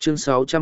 Chương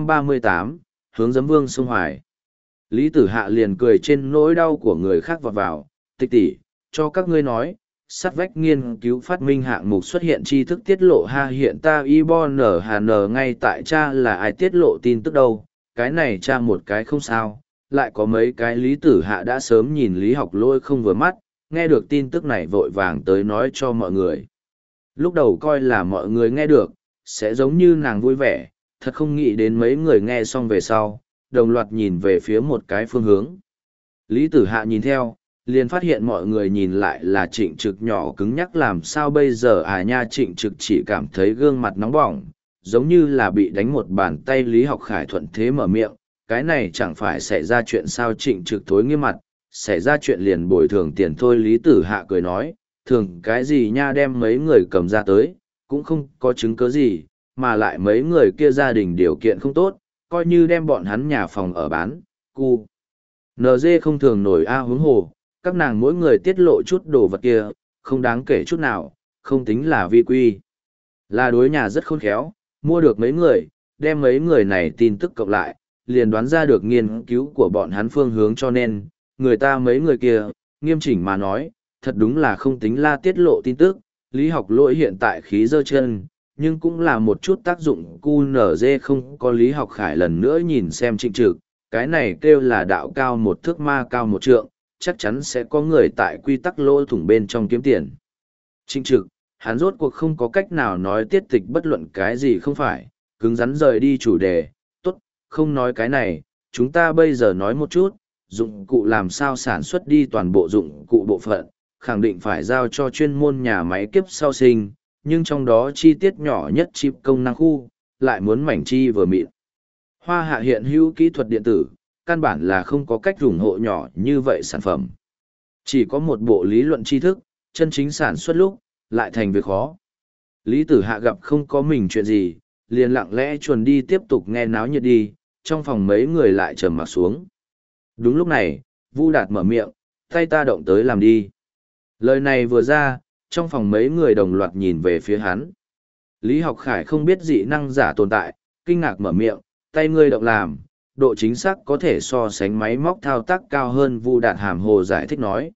638, hướng giấm vương sông Hoài. Lý Tử Hạ liền cười trên nỗi đau của người khác vọt vào, tịch tỷ, cho các ngươi nói, sát vách nghiên cứu phát minh hạng mục xuất hiện tri thức tiết lộ ha hiện ta Ibon hà nở ngay tại cha là ai tiết lộ tin tức đâu, cái này cha một cái không sao, lại có mấy cái Lý Tử Hạ đã sớm nhìn Lý Học Lỗi không vừa mắt, nghe được tin tức này vội vàng tới nói cho mọi người. Lúc đầu coi là mọi người nghe được, sẽ giống như nàng vui vẻ, thật không nghĩ đến mấy người nghe xong về sau, đồng loạt nhìn về phía một cái phương hướng. Lý Tử Hạ nhìn theo, liền phát hiện mọi người nhìn lại là Trịnh Trực nhỏ cứng nhắc làm sao bây giờ à nha. Trịnh Trực chỉ cảm thấy gương mặt nóng bỏng, giống như là bị đánh một bàn tay. Lý Học Khải thuận thế mở miệng, cái này chẳng phải xảy ra chuyện sao. Trịnh Trực thối nghiêm mặt, xảy ra chuyện liền bồi thường tiền thôi. Lý Tử Hạ cười nói, thường cái gì nha, đem mấy người cầm ra tới, cũng không có chứng cứ gì, mà lại mấy người kia gia đình điều kiện không tốt, coi như đem bọn hắn nhà phòng ở bán, cu. NG không thường nổi a huống hồ, các nàng mỗi người tiết lộ chút đồ vật kia, không đáng kể chút nào, không tính là vi quy. Là đối nhà rất khôn khéo, mua được mấy người, đem mấy người này tin tức cộng lại, liền đoán ra được nghiên cứu của bọn hắn phương hướng cho nên, người ta mấy người kia, nghiêm chỉnh mà nói, thật đúng là không tính là tiết lộ tin tức. Lý Học Lỗi hiện tại khí dơ chân, nhưng cũng là một chút tác dụng QNZ không có. Lý Học Khải lần nữa nhìn xem Trịnh Trực, cái này kêu là đạo cao một thước ma cao một trượng, chắc chắn sẽ có người tại quy tắc lỗ thủng bên trong kiếm tiền. Trịnh Trực, hắn rốt cuộc không có cách nào nói tiết tịch bất luận cái gì không phải, cứng rắn rời đi chủ đề, tốt, không nói cái này, chúng ta bây giờ nói một chút, dụng cụ làm sao sản xuất đi toàn bộ dụng cụ bộ phận, khẳng định phải giao cho chuyên môn nhà máy kiếp sau sinh, nhưng trong đó chi tiết nhỏ nhất chip công năng khu, lại muốn mảnh chi vừa mịn. Hoa Hạ hiện hữu kỹ thuật điện tử, căn bản là không có cách ủng hộ nhỏ như vậy sản phẩm. Chỉ có một bộ lý luận tri thức, chân chính sản xuất lúc, lại thành việc khó. Lý Tử Hạ gặp không có mình chuyện gì, liền lặng lẽ chuồn đi tiếp tục nghe náo nhiệt đi, trong phòng mấy người lại trầm mặc xuống. Đúng lúc này, Vu Đạt mở miệng, tay ta động tới làm đi. Lời này vừa ra, trong phòng mấy người đồng loạt nhìn về phía hắn. Lý Học Khải không biết dị năng giả tồn tại, kinh ngạc mở miệng, tay ngươi động làm, độ chính xác có thể so sánh máy móc thao tác cao hơn. Vu Đạt hàm hồ giải thích nói,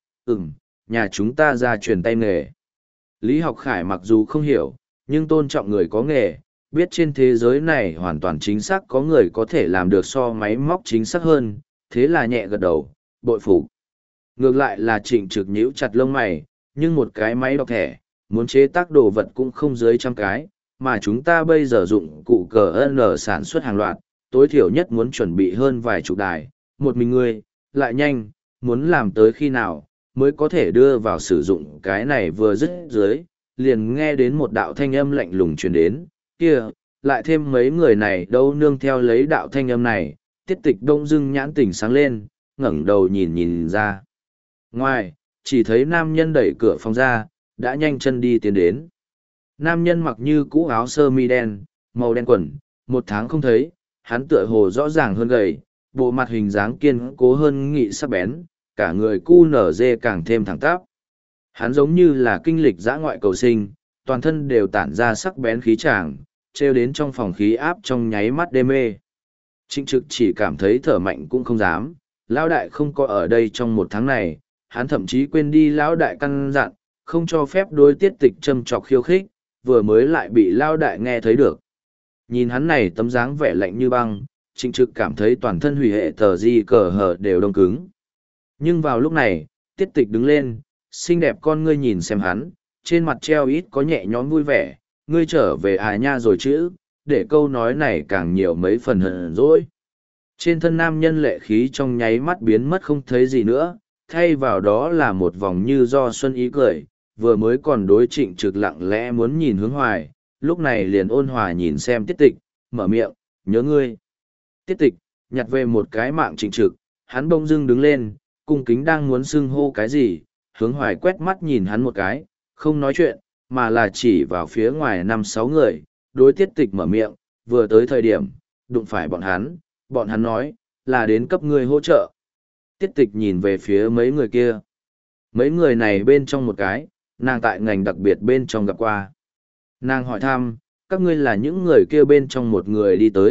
nhà chúng ta ra truyền tay nghề. Lý Học Khải mặc dù không hiểu, nhưng tôn trọng người có nghề, biết trên thế giới này hoàn toàn chính xác có người có thể làm được so máy móc chính xác hơn, thế là nhẹ gật đầu, bội phục. Ngược lại là Trịnh Trực nhíu chặt lông mày, nhưng một cái máy đọc thẻ, muốn chế tác đồ vật cũng không dưới trăm cái, mà chúng ta bây giờ dụng cụ CN sản xuất hàng loạt, tối thiểu nhất muốn chuẩn bị hơn vài chục đài, một mình ngươi, lại nhanh, muốn làm tới khi nào, mới có thể đưa vào sử dụng. Cái này vừa dứt dưới, liền nghe đến một đạo thanh âm lạnh lùng truyền đến, kia, lại thêm mấy người này đâu. Nương theo lấy đạo thanh âm này, Tiết Tịch đông dưng nhãn tỉnh sáng lên, ngẩng đầu nhìn ra. Ngoài, chỉ thấy nam nhân đẩy cửa phòng ra, đã nhanh chân đi tiến đến. Nam nhân mặc như cũ áo sơ mi đen, màu đen quần, một tháng không thấy, hắn tựa hồ rõ ràng hơn gầy, bộ mặt hình dáng kiên cố hơn nghị sắc bén, cả người cu nở dê càng thêm thẳng tắp. Hắn giống như là kinh lịch dã ngoại cầu sinh, toàn thân đều tản ra sắc bén khí tràng, treo đến trong phòng khí áp trong nháy mắt đê mê. Trịnh Trực chỉ cảm thấy thở mạnh cũng không dám, lão đại không có ở đây trong một tháng này, hắn thậm chí quên đi lão đại căn dặn, không cho phép đối Tiết Tịch châm chọc khiêu khích, vừa mới lại bị lão đại nghe thấy được. Nhìn hắn này tấm dáng vẻ lạnh như băng, Trịnh Trực cảm thấy toàn thân hủy hệ tờ di cờ hở đều đông cứng. Nhưng vào lúc này, Tiết Tịch đứng lên, xinh đẹp con ngươi nhìn xem hắn, trên mặt treo ít có nhẹ nhõm vui vẻ, ngươi trở về à nha rồi chứ, để câu nói này càng nhiều mấy phần hờn dỗi. Trên thân nam nhân lệ khí trong nháy mắt biến mất không thấy gì nữa, thay vào đó là một vòng như do xuân ý cười, vừa mới còn đối Trịnh Trực lặng lẽ muốn nhìn hướng hoài, lúc này liền ôn hòa nhìn xem Tiết Tịch, mở miệng, nhớ ngươi. Tiết Tịch, nhặt về một cái mạng Trịnh Trực, hắn bỗng dưng đứng lên, cung kính đang muốn xưng hô cái gì, hướng hoài quét mắt nhìn hắn một cái, không nói chuyện, mà là chỉ vào phía ngoài 5-6 người, đối Tiết Tịch mở miệng, vừa tới thời điểm, đụng phải bọn hắn nói, là đến cấp ngươi hỗ trợ. Tiết Tịch nhìn về phía mấy người kia. Mấy người này bên trong một cái, nàng tại ngành đặc biệt bên trong gặp qua. Nàng hỏi thăm, các ngươi là những người kia bên trong một người đi tới,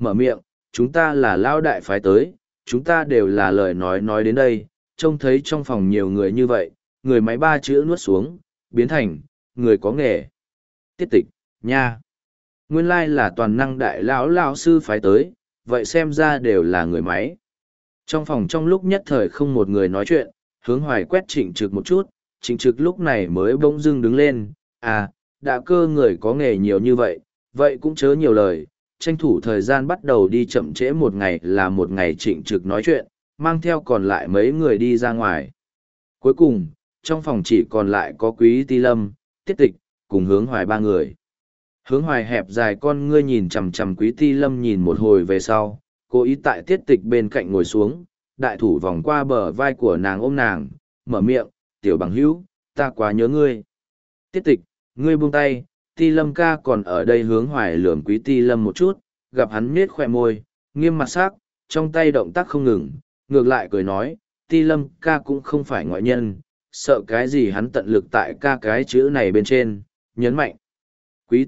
mở miệng, chúng ta là lao đại phái tới, chúng ta đều là lời nói đến đây, trông thấy trong phòng nhiều người như vậy, người máy ba chữ nuốt xuống, biến thành, người có nghề. Tiết tịch, nha. Nguyên lai là toàn năng đại lão sư phái tới, vậy xem ra đều là người máy. Trong phòng trong lúc nhất thời không một người nói chuyện, Hướng Hoài quét Trịnh Trực một chút, Trịnh Trực lúc này mới bỗng dưng đứng lên, à, đã cơ người có nghề nhiều như vậy cũng chớ nhiều lời, tranh thủ thời gian bắt đầu đi chậm trễ một ngày là một ngày. Trịnh Trực nói chuyện, mang theo còn lại mấy người đi ra ngoài. Cuối cùng, trong phòng chỉ còn lại có Quý Ti Lâm, Tiết Tịch, cùng Hướng Hoài ba người. Hướng Hoài hẹp dài con ngươi nhìn chằm chằm Quý Ti Lâm nhìn một hồi về sau, cố ý tại Tiết Tịch bên cạnh ngồi xuống, đại thủ vòng qua bờ vai của nàng ôm nàng, mở miệng, tiểu bằng hữu, ta quá nhớ ngươi. Tiết Tịch, ngươi buông tay, Ti Lâm ca còn ở đây. Hướng Hoài lườm Quý Ti Lâm một chút, gặp hắn nết khoe môi, nghiêm mặt sắc, trong tay động tác không ngừng, ngược lại cười nói, Ti Lâm ca cũng không phải ngoại nhân, sợ cái gì. Hắn tận lực tại ca cái chữ này bên trên, nhấn mạnh. Quý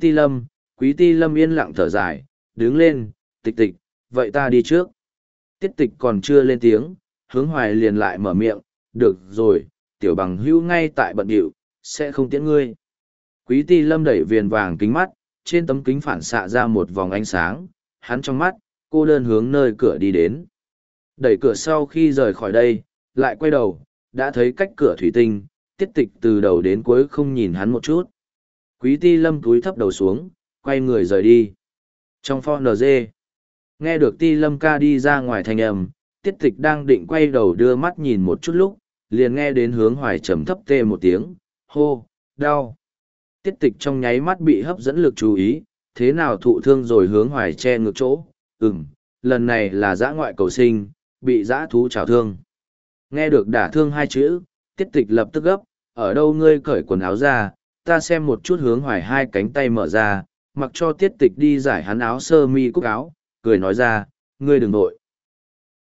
Ti Lâm yên lặng thở dài, đứng lên, Tịch Tịch, vậy ta đi trước. Tiết Tịch còn chưa lên tiếng, Hướng Hoài liền lại mở miệng, được rồi, tiểu bằng hữu ngay tại bận điệu, sẽ không tiễn ngươi. Quý Ti Lâm đẩy viền vàng kính mắt, trên tấm kính phản xạ ra một vòng ánh sáng, hắn trong mắt, cô đơn hướng nơi cửa đi đến. Đẩy cửa sau khi rời khỏi đây, lại quay đầu, đã thấy cách cửa thủy tinh, Tiết Tịch từ đầu đến cuối không nhìn hắn một chút. Quý Ti Lâm cúi thấp đầu xuống, quay người rời đi. Trong pho NG, nghe được Ti Lâm ca đi ra ngoài thanh âm, Tiết Tịch đang định quay đầu đưa mắt nhìn một chút lúc, liền nghe đến Hướng Hoài trầm thấp tê một tiếng, hô, đau. Tiết Tịch trong nháy mắt bị hấp dẫn lực chú ý, thế nào thụ thương rồi. Hướng Hoài che ngược chỗ, lần này là dã ngoại cầu sinh, bị dã thú trào thương. Nghe được đả thương hai chữ, Tiết Tịch lập tức gấp, ở đâu ngươi cởi quần áo ra, ta xem một chút. Hướng Hoài hai cánh tay mở ra, mặc cho Tiết Tịch đi giải hắn áo sơ mi cúc áo, cười nói ra, ngươi đừng nội.